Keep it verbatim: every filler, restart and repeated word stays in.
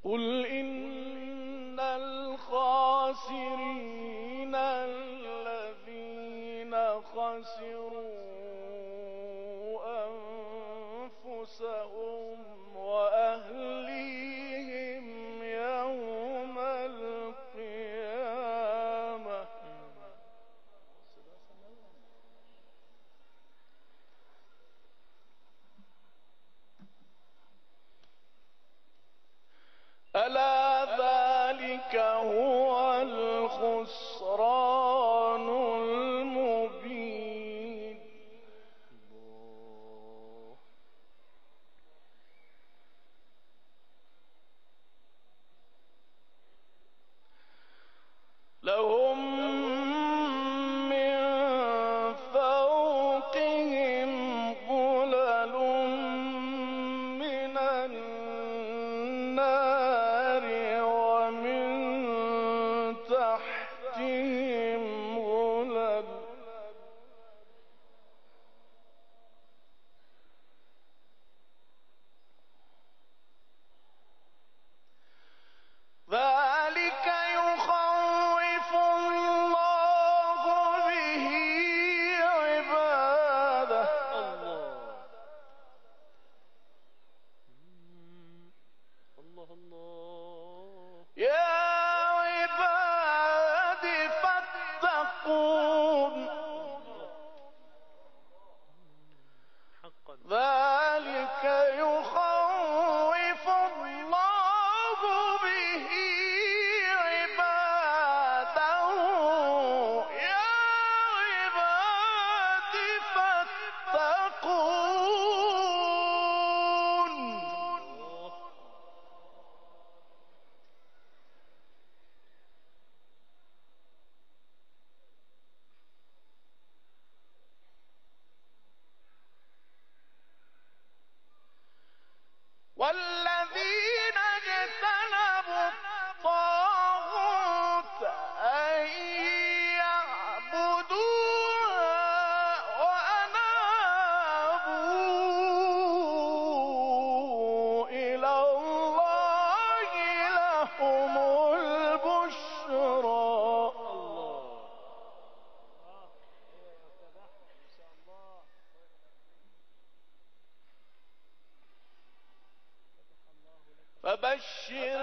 قل إن الخاسرين الذين خسروا أنفسهم وأهليهم يوم القيامة. ألا ذلك هو الخسران المبين. لهم من فوقهم ظلل من النار ومن تحتهم ظلل ذلك يخوف الله به عباده. الله الله يا عباد فاتقون حقا. ذلك يخوف الله به عباده. يا عباد فاتقون. والذين اجتنبوا الطاغوت أن يعبدوها وأنابوا إلى الله لهم البشرى. فبشر